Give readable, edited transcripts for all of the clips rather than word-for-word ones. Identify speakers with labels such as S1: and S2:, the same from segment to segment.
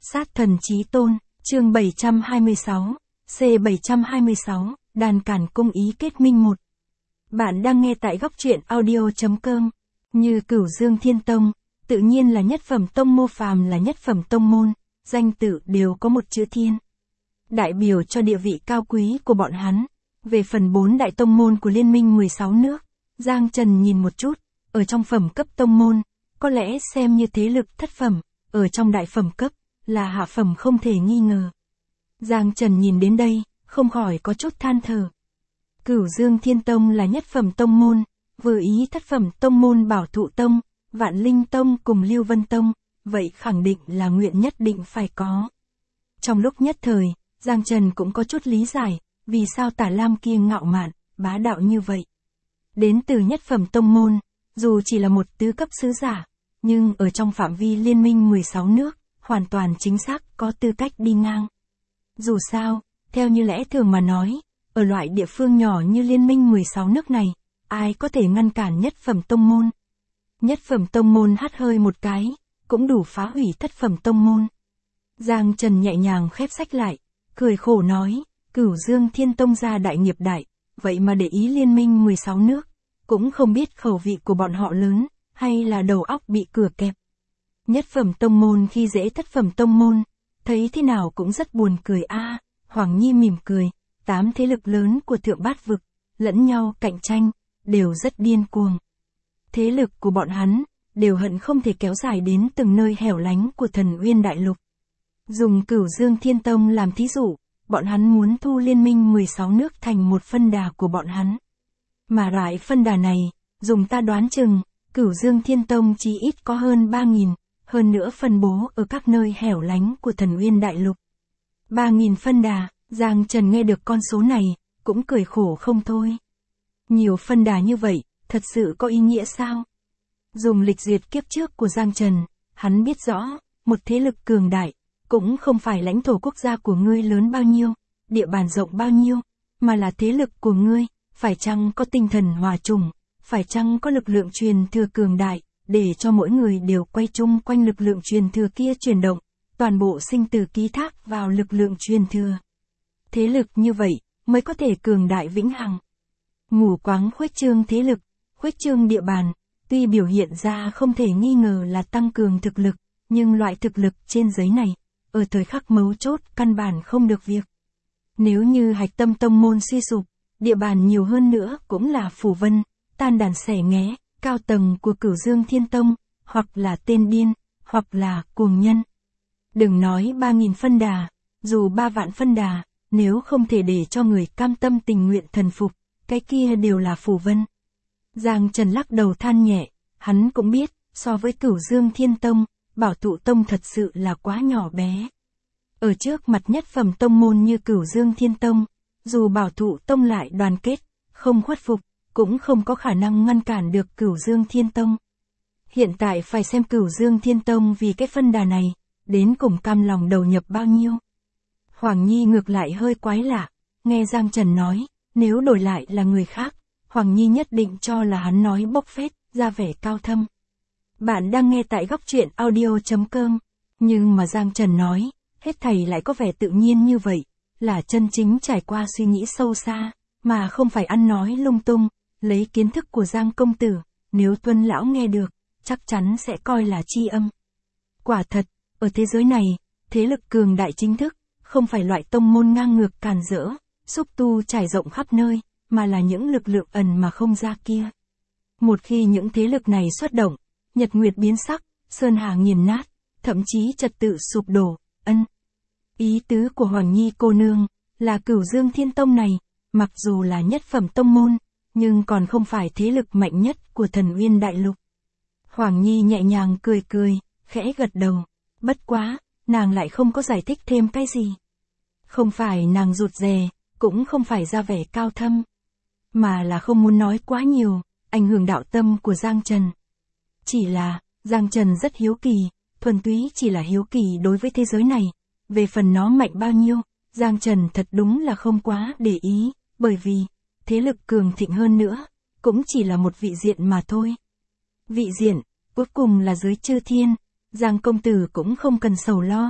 S1: Sát thần chí tôn, chương 726, C726, đàn cản cung ý kết minh 1. Bạn đang nghe tại góc truyện audio.com. Như Cửu Dương Thiên Tông, tự nhiên là nhất phẩm tông môn, phàm là nhất phẩm tông môn, danh tự đều có một chữ thiên. Đại biểu cho địa vị cao quý của bọn hắn. Về phần 4 đại tông môn của Liên minh 16 nước, Giang Trần nhìn một chút, ở trong phẩm cấp tông môn, có lẽ xem như thế lực thất phẩm, ở trong đại phẩm cấp, là hạ phẩm không thể nghi ngờ. Giang Trần nhìn đến đây, không khỏi có chút than thở. Cửu Dương Thiên Tông là nhất phẩm tông môn, vừa ý thất phẩm tông môn Bảo Thụ Tông, Vạn Linh Tông cùng Lưu Vân Tông, vậy khẳng định là nguyện nhất định phải có. Trong lúc nhất thời, Giang Trần cũng có chút lý giải, vì sao Tả Lam kia ngạo mạn, bá đạo như vậy. Đến từ nhất phẩm tông môn, dù chỉ là một tứ cấp sứ giả, nhưng ở trong phạm vi liên minh 16 nước, hoàn toàn chính xác có tư cách đi ngang. Dù sao, theo như lẽ thường mà nói, ở loại địa phương nhỏ như liên minh 16 nước này, ai có thể ngăn cản nhất phẩm tông môn. Nhất phẩm tông môn hắt hơi một cái, cũng đủ phá hủy thất phẩm tông môn. Giang Trần nhẹ nhàng khép sách lại, cười khổ nói, Cửu Dương Thiên Tông ra đại nghiệp đại, vậy mà để ý liên minh 16 nước, cũng không biết khẩu vị của bọn họ lớn, hay là đầu óc bị cửa kẹp. Nhất phẩm tông môn khi dễ thất phẩm tông môn, thấy thế nào cũng rất buồn cười a. Hoàng Nhi mỉm cười, 8 thế lực lớn của thượng bát vực, lẫn nhau cạnh tranh, đều rất điên cuồng. Thế lực của bọn hắn, đều hận không thể kéo dài đến từng nơi hẻo lánh của Thần Uyên Đại Lục. Dùng Cửu Dương Thiên Tông làm thí dụ, bọn hắn muốn thu liên minh 16 nước thành một phân đà của bọn hắn. Mà rải phân đà này, dùng ta đoán chừng, Cửu Dương Thiên Tông chỉ ít có hơn 3.000, hơn nữa phân bố ở các nơi hẻo lánh của Thần Uyên Đại Lục. 3.000 phân đà, Giang Trần nghe được con số này, cũng cười khổ không thôi. Nhiều phân đà như vậy, thật sự có ý nghĩa sao? Dùng lịch duyệt kiếp trước của Giang Trần, hắn biết rõ, một thế lực cường đại, cũng không phải lãnh thổ quốc gia của ngươi lớn bao nhiêu, địa bàn rộng bao nhiêu, mà là thế lực của ngươi, phải chăng có tinh thần hòa trùng, phải chăng có lực lượng truyền thừa cường đại, để cho mỗi người đều quay chung quanh lực lượng truyền thừa kia chuyển động, toàn bộ sinh tử ký thác vào lực lượng truyền thừa. Thế lực như vậy, mới có thể cường đại vĩnh hằng. Mù quáng khuếch trương thế lực, khuếch trương địa bàn, tuy biểu hiện ra không thể nghi ngờ là tăng cường thực lực, nhưng loại thực lực trên giấy này, ở thời khắc mấu chốt căn bản không được việc. Nếu như hạch tâm tông môn suy sụp, địa bàn nhiều hơn nữa cũng là phủ vân, tan đàn xẻ nghé, cao tầng của Cửu Dương Thiên Tông, hoặc là tên điên, hoặc là cuồng nhân. Đừng nói 3.000 phân đà, dù 3 vạn phân đà, nếu không thể để cho người cam tâm tình nguyện thần phục, cái kia đều là phủ vân. Giang Trần lắc đầu than nhẹ, hắn cũng biết, so với Cửu Dương Thiên Tông, Bảo Thụ Tông thật sự là quá nhỏ bé. Ở trước mặt nhất phẩm tông môn như Cửu Dương Thiên Tông, dù Bảo Thụ Tông lại đoàn kết, không khuất phục, cũng không có khả năng ngăn cản được Cửu Dương Thiên Tông. Hiện tại phải xem Cửu Dương Thiên Tông vì cái phân đà này, đến cùng cam lòng đầu nhập bao nhiêu. Hoàng Nhi ngược lại hơi quái lạ, nghe Giang Trần nói, nếu đổi lại là người khác, Hoàng Nhi nhất định cho là hắn nói bốc phét, ra vẻ cao thâm. Bạn đang nghe tại góc truyện audio.com, nhưng mà Giang Trần nói, hết thảy lại có vẻ tự nhiên như vậy, là chân chính trải qua suy nghĩ sâu xa, mà không phải ăn nói lung tung, lấy kiến thức của Giang công tử, nếu Tuân lão nghe được, chắc chắn sẽ coi là tri âm. Quả thật, ở thế giới này, thế lực cường đại chính thức, không phải loại tông môn ngang ngược càn rỡ, xúc tu trải rộng khắp nơi, mà là những lực lượng ẩn mà không ra kia. Một khi những thế lực này xuất động, nhật nguyệt biến sắc, sơn hà nghiền nát, thậm chí trật tự sụp đổ, Ý tứ của Hoàng Nhi cô nương, là Cửu Dương Thiên Tông này, mặc dù là nhất phẩm tông môn, nhưng còn không phải thế lực mạnh nhất của Thần Uyên Đại Lục. Hoàng Nhi nhẹ nhàng cười cười, khẽ gật đầu, bất quá, nàng lại không có giải thích thêm cái gì. Không phải nàng rụt rè, cũng không phải ra vẻ cao thâm, mà là không muốn nói quá nhiều, ảnh hưởng đạo tâm của Giang Trần. Chỉ là, Giang Trần rất hiếu kỳ, thuần túy chỉ là hiếu kỳ đối với thế giới này, về phần nó mạnh bao nhiêu, Giang Trần thật đúng là không quá để ý, bởi vì, thế lực cường thịnh hơn nữa, cũng chỉ là một vị diện mà thôi. Vị diện, cuối cùng là dưới chư thiên, Giang công tử cũng không cần sầu lo,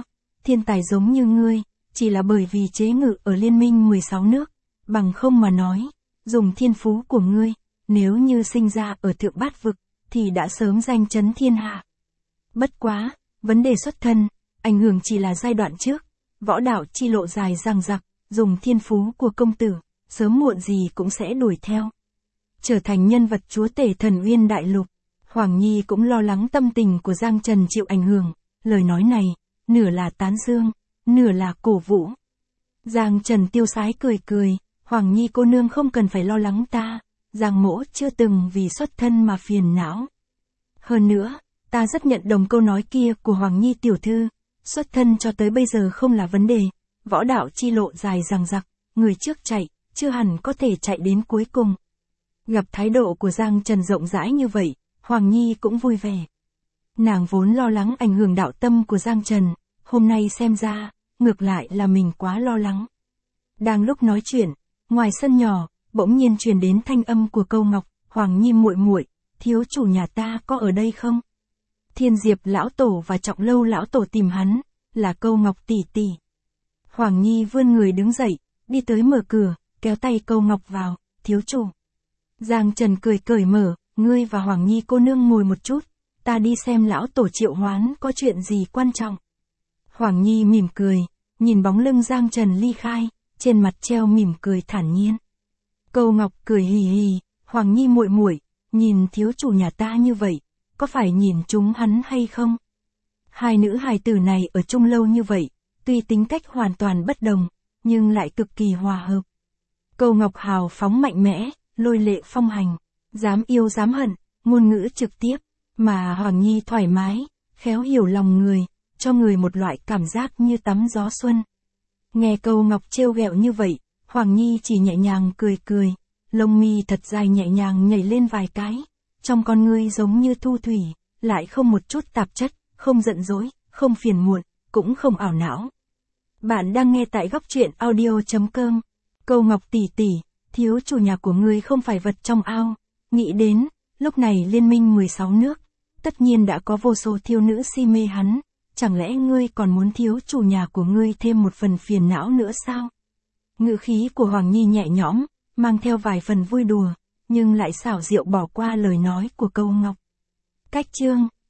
S1: thiên tài giống như ngươi, chỉ là bởi vì chế ngự ở Liên minh 16 nước, bằng không mà nói, dùng thiên phú của ngươi, nếu như sinh ra ở thượng bát vực, thì đã sớm danh chấn thiên hạ. Bất quá, vấn đề xuất thân, ảnh hưởng chỉ là giai đoạn trước, võ đạo chi lộ dài dằng dặc, dùng thiên phú của công tử, sớm muộn gì cũng sẽ đuổi theo. Trở thành nhân vật chúa tể Thần Uyên Đại Lục, Hoàng Nhi cũng lo lắng tâm tình của Giang Trần chịu ảnh hưởng, lời nói này, nửa là tán dương, nửa là cổ vũ. Giang Trần tiêu sái cười cười, Hoàng Nhi cô nương không cần phải lo lắng ta, Giang mỗ chưa từng vì xuất thân mà phiền não. Hơn nữa, ta rất nhận đồng câu nói kia của Hoàng Nhi tiểu thư, xuất thân cho tới bây giờ không là vấn đề, võ đạo chi lộ dài dằng dặc, người trước chạy, chưa hẳn có thể chạy đến cuối cùng. Gặp thái độ của Giang Trần rộng rãi như vậy, Hoàng Nhi cũng vui vẻ. Nàng vốn lo lắng ảnh hưởng đạo tâm của Giang Trần, hôm nay xem ra, ngược lại là mình quá lo lắng. Đang lúc nói chuyện, ngoài sân nhỏ, bỗng nhiên truyền đến thanh âm của Câu Ngọc, Hoàng Nhi muội muội, thiếu chủ nhà ta có ở đây không? Thiên Diệp lão tổ và Trọng Lâu lão tổ tìm hắn, là Câu Ngọc tỷ tỷ. Hoàng Nhi vươn người đứng dậy, đi tới mở cửa, kéo tay Câu Ngọc vào, thiếu chủ. Giang Trần cười cởi mở, ngươi và Hoàng Nhi cô nương ngồi một chút, ta đi xem lão tổ triệu hoán có chuyện gì quan trọng. Hoàng Nhi mỉm cười, nhìn bóng lưng Giang Trần ly khai, trên mặt treo mỉm cười thản nhiên. Câu Ngọc cười hì hì, Hoàng Nhi muội muội, nhìn thiếu chủ nhà ta như vậy, có phải nhìn chúng hắn hay không? Hai nữ hài tử này ở chung lâu như vậy, tuy tính cách hoàn toàn bất đồng, nhưng lại cực kỳ hòa hợp. Câu Ngọc hào phóng mạnh mẽ, lôi lệ phong hành, dám yêu dám hận, ngôn ngữ trực tiếp, mà Hoàng Nhi thoải mái, khéo hiểu lòng người, cho người một loại cảm giác như tắm gió xuân. Nghe Câu Ngọc trêu ghẹo như vậy, Hoàng Nhi chỉ nhẹ nhàng cười cười, lông mi thật dài nhẹ nhàng nhảy lên vài cái, trong con ngươi giống như thu thủy, lại không một chút tạp chất, không giận dỗi, không phiền muộn, cũng không ảo não. Bạn đang nghe tại góc truyện audio.com. Câu Ngọc tỷ tỷ, thiếu chủ nhà của ngươi không phải vật trong ao. Nghĩ đến, lúc này Liên minh 16 nước, tất nhiên đã có vô số thiếu nữ si mê hắn, chẳng lẽ ngươi còn muốn thiếu chủ nhà của ngươi thêm một phần phiền não nữa sao? Ngữ khí của Hoàng Nhi nhẹ nhõm, mang theo vài phần vui đùa, nhưng lại xảo diệu bỏ qua lời nói của Câu Ngọc. Cách chương